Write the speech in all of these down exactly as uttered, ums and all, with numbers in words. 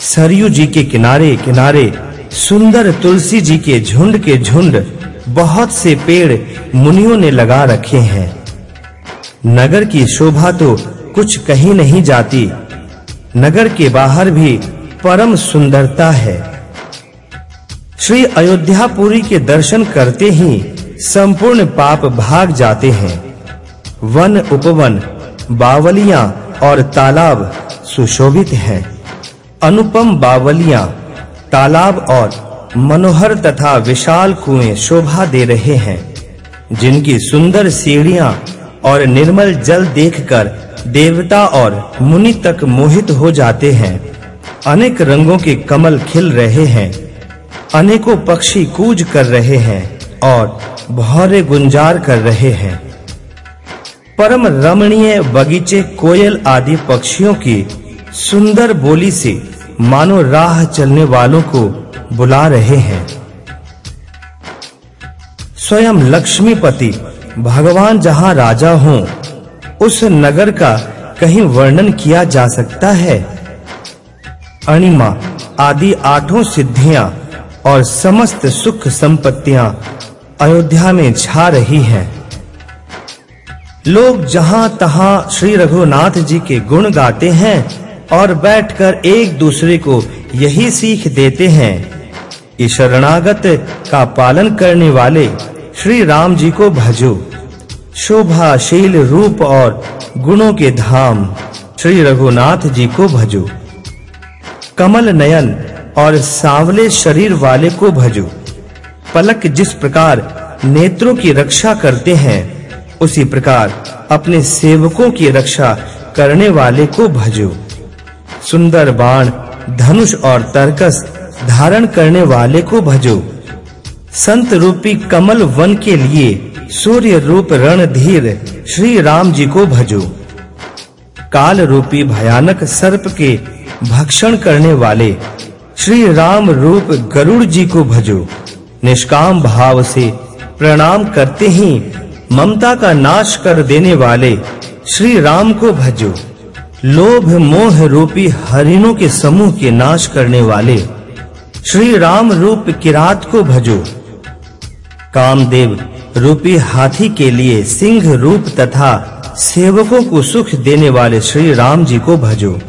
सरयू जी के किनारे किनारे सुंदर तुलसी जी के झुंड के झुंड बहुत से पेड़ मुनियों ने लगा रखे हैं। नगर की शोभा तो कुछ कहीं नहीं जाती। नगर के बाहर भी परम सुंदरता है। श्री अयोध्यापुरी के दर्शन करते ही संपूर्ण पाप भाग जाते हैं। वन उपवन, बावलियां और तालाब सुशोभित हैं। अनुपम बावलियां, तालाब और मनोहर तथा विशाल कुएं शोभा दे रहे हैं, जिनकी सुंदर सीढ़ियां और निर्मल जल देखकर देवता और मुनि तक मोहित हो जाते हैं। अनेक रंगों के कमल खिल रहे हैं, अनेकों पक्षी कूज कर रहे हैं और भौरे गुंजार कर रहे हैं। परम रमणीय बगीचे कोयल आदि पक्षियों की सुंदर बोली से मानो राह चलने वालों को बुला रहे हैं। स्वयं लक्ष्मीपति भगवान जहां राजा हों, उस नगर का कहीं वर्णन किया जा सकता है। अणिमा आदि आठों सिद्धियां और समस्त सुख संपत्तियां अयोध्या में छा रही हैं। लोग जहां तहां श्री रघुनाथ जी के गुण गाते हैं और बैठकर एक दूसरे को यही सीख देते हैं कि शरणागत का पालन करने वाले श्री राम जी को भजो। शोभाशील रूप और गुणों के धाम श्री रघुनाथ जी को भजो। कमल नयन और सांवले शरीर वाले को भजो। पलक जिस प्रकार नेत्रों की रक्षा करते हैं, उसी प्रकार अपने सेवकों की रक्षा करने वाले को भजो। सुंदर बाण, धनुष और तरकस धारण करने वाले को भजो। संत रूपी कमल वन के लिए सूर्य रूप रणधीर श्री राम जी को भजो। काल रूपी भयानक सर्प के भक्षण करने वाले श्री राम रूप गरुड़ जी को भजो। निष्काम भाव से प्रणाम करते ही ममता का नाश कर देने वाले श्री राम को भजो। लोभ मोह रूपी हरिणों के समूह के नाश करने वाले श्री राम रूप किरात को भजो। कामदेव रूपी हाथी के लिए सिंह रूप तथा सेवकों को सुख देने वाले श्री राम जी को भजो।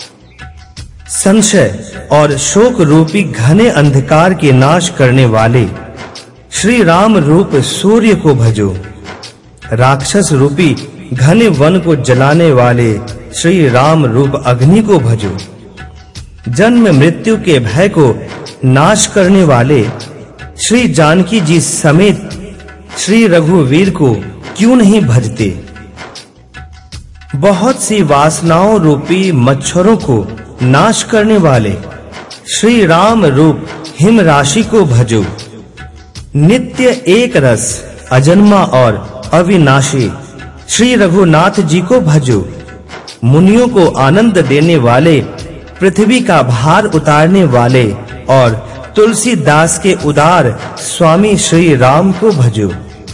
संशय और शोक रूपी घने अंधकार के नाश करने वाले श्री राम रूप सूर्य को भजो। राक्षस रूपी घने वन को जलाने वाले श्री राम रूप अग्नि को भजो। जन्म मृत्यु के भय को नाश करने वाले श्री जानकी जी समेत श्री रघुवीर को क्यों नहीं भजते। बहुत सी वासनाओं रूपी मच्छरों को नाश करने वाले श्री राम रूप हिम राशि को भजो। नित्य एक रस, अजन्मा और अविनाशी श्री रघुनाथ जी को भजो। मुनियों को आनंद देने वाले, पृथ्वी का भार उतारने वाले और तुलसीदास के उदार स्वामी श्री राम को भजो।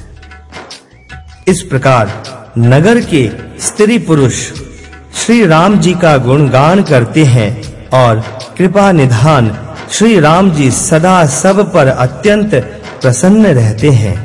इस प्रकार नगर के स्त्री पुरुष श्री राम जी का गुणगान करते हैं और कृपा निधान श्री राम जी सदा सब पर अत्यंत प्रसन्न रहते हैं।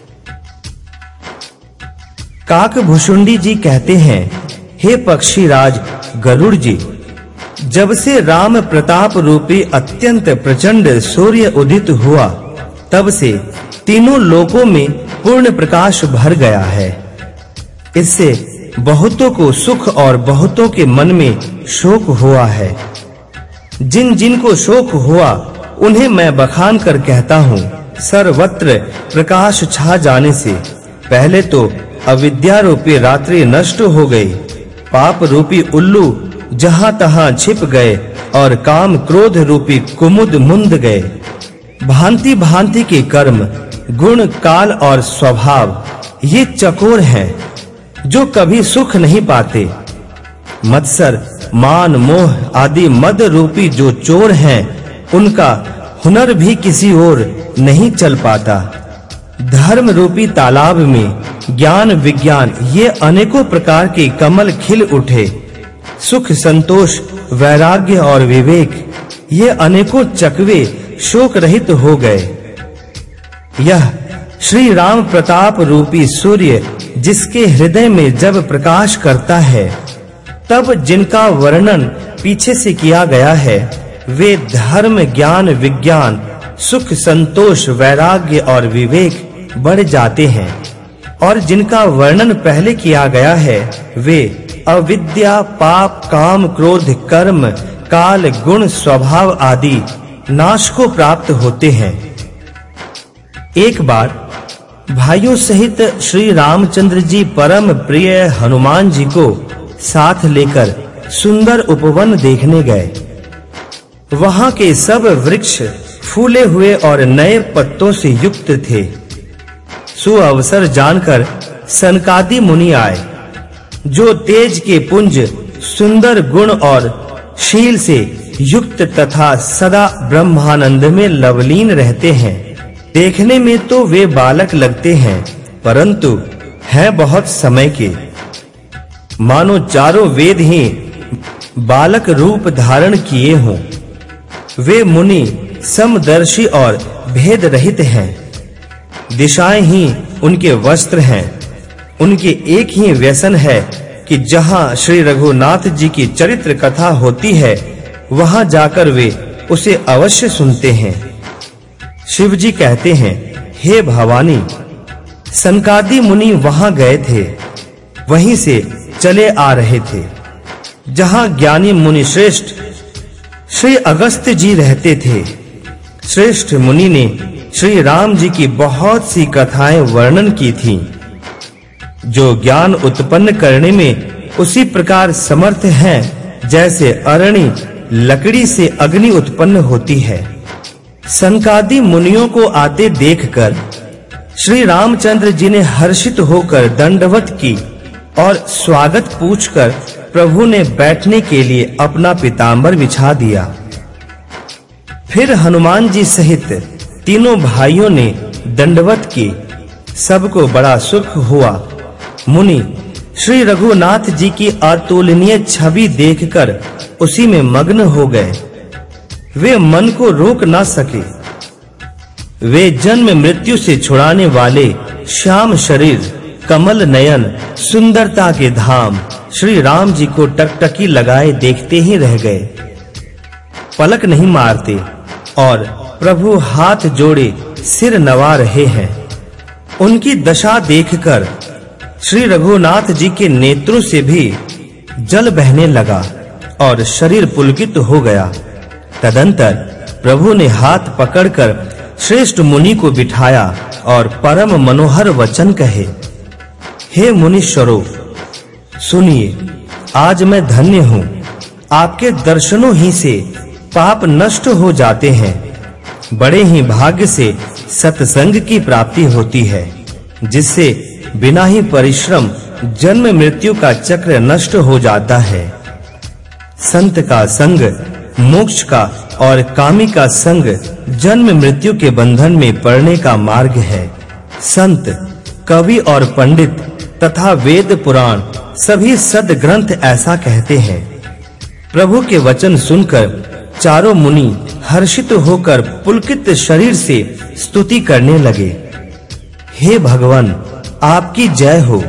काकभुषुंडी जी कहते हैं, हे पक्षीराज गरुड़ जी, जब से राम प्रताप रूपी अत्यंत प्रचंड सूर्य उदित हुआ, तब से तीनों लोकों में पूर्ण प्रकाश भर गया है। इससे बहुतों को सुख और बहुतों के मन में शोक हुआ है। जिन जिन को शोक हुआ, उन्हें मैं बखान कर कहता हूँ, सर्वत्र प्रकाश छा जाने से पहले तो अविद्या रूपी रात्रि नष्ट हो गई, पाप रूपी उल्लू जहां तहां छिप गए और काम क्रोध रूपी कुमुद मुंद गए। भांति भांति के कर्म, गुण, काल और स्वभाव ये चकोर हैं जो कभी सुख नहीं पाते। मत्सर, मान, मोह आदि मद रूपी जो चोर हैं, उनका हुनर भी किसी ओर नहीं चल पाता। धर्म रूपी तालाब में ज्ञान, विज्ञान ये अनेकों प्रकार के कमल खिल उठे। सुख, संतोष, वैराग्य और विवेक ये अनेकों चकवे शोक रहित हो गए। यह श्री राम प्रताप रूपी सूर्य जिसके हृदय में जब प्रकाश करता है, तब जिनका वर्णन पीछे से किया गया है, वे धर्म, ज्ञान, विज्ञान, सुख, संतोष, वैराग्य और विवेक बढ़ जाते हैं, और जिनका वर्णन पहले किया गया है, वे अविद्या, पाप, काम, क्रोध, कर्म, काल, गुण, स्वभाव आदि नाश को प्राप्त होते हैं। एक बार भाइयों सहित श्री रामचंद्र जी परम प्रिय हनुमान जी को साथ लेकर सुंदर उपवन देखने गए। वहां के सब वृक्ष फूले हुए और नए पत्तों से युक्त थे। सुअवसर जानकर सनकादि मुनि आए, जो तेज के पुंज, सुंदर गुण और शील से युक्त तथा सदा ब्रह्मानंद में लवलीन रहते हैं। देखने में तो वे बालक लगते हैं, परंतु हैं बहुत समय के, मानो चारों वेद ही बालक रूप धारण किए हों। वे मुनि समदर्शी और भेद रहित हैं। दिशाएं ही उनके वस्त्र हैं। उनके एक ही व्यसन है कि जहां श्री रघुनाथ जी की चरित्र कथा होती है, वहां जाकर वे उसे अवश्य सुनते हैं। शिव जी कहते हैं, हे भवानी, सनकादि मुनि वहां गए थे, वहीं से चले आ रहे थे जहां ज्ञानी मुनि श्रेष्ठ श्री अगस्त्य जी रहते थे। श्रेष्ठ मुनि ने श्री राम जी की बहुत सी कथाएं वर्णन की थीं, जो ज्ञान उत्पन्न करने में उसी प्रकार समर्थ हैं जैसे अरणी लकड़ी से अग्नि उत्पन्न होती है। सनकादि मुनियों को आते देखकर श्री रामचंद्र जी ने हर्षित होकर दंडवत की और स्वागत पूछकर प्रभु ने बैठने के लिए अपना पीतांबर बिछा दिया। फिर हनुमान जी सहित तीनों भाइयों ने दंडवत की। सबको बड़ा सुख हुआ। मुनि श्री रघुनाथ जी की अतुलनीय छवि देखकर उसी में मग्न हो गए। वे मन को रोक ना सके। वे जन्म मृत्यु से छुड़ाने वाले श्याम शरीर, कमल नयन, सुंदरता के धाम श्री राम जी को टकटकी लगाए देखते ही रह गए। पलक नहीं मारते और प्रभु हाथ जोड़े सिर नवा रहे हैं। उनकी दशा देखकर श्री रघुनाथ जी के नेत्रों से भी जल बहने लगा और शरीर पुलकित हो गया। तदंतर प्रभु ने हाथ पकड़कर श्रेष्ठ मुनि को बिठाया और परम मनोहर वचन कहे, हे मुनीश्वरों, सुनिए, आज मैं धन्य हूँ। आपके दर्शनों ही से पाप नष्ट हो जाते हैं। बड़े ही भाग्य से सत्संग की प्राप्ति होती है, जिससे बिना ही परिश्रम जन्म मृत्यु का चक्र नष्ट हो जाता है। संत का संग मोक्ष का और कामी का संग जन्म मृत्यु के बंधन में पड़ने का मार्ग है। संत, कवि और पंडित तथा वेद पुराण सभी सद्ग्रंथ ऐसा कहते हैं। प्रभु के वचन सुनकर चारों मुनि हर्षित होकर पुलकित शरीर से स्तुति करने लगे। हे भगवान, आपकी जय हो।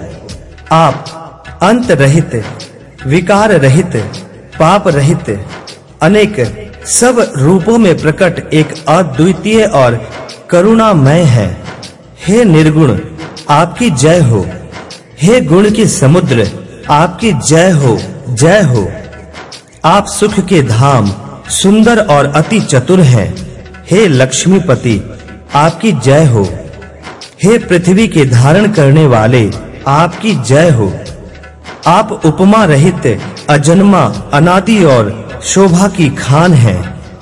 आप अंत रहित, विकार रहित, पाप रहित, अनेक सब रूपों में प्रकट एक अद्वितीय और करुणामय है। हे निर्गुण, आपकी जय हो। हे गुण के समुद्र, आपकी जय हो, जय हो। आप सुख के धाम, सुंदर और अति चतुर हैं। हे लक्ष्मीपति, आपकी जय हो। हे पृथ्वी के धारण करने वाले, आपकी जय हो। आप उपमा रहित, अजन्मा, अनादि और शोभा की खान हैं।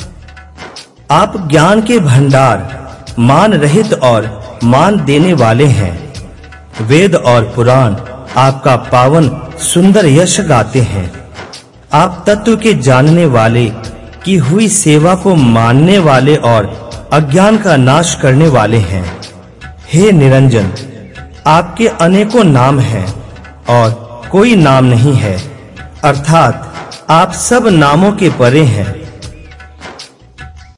आप ज्ञान के भंडार, मान रहित और मान देने वाले हैं। वेद और पुराण आपका पावन सुंदर यश गाते हैं। आप तत्व के जानने वाले, की हुई सेवा को मानने वाले और अज्ञान का नाश करने वाले हैं। हे निरंजन, आपके अनेकों नाम हैं और कोई नाम नहीं है, अर्थात आप सब नामों के परे हैं।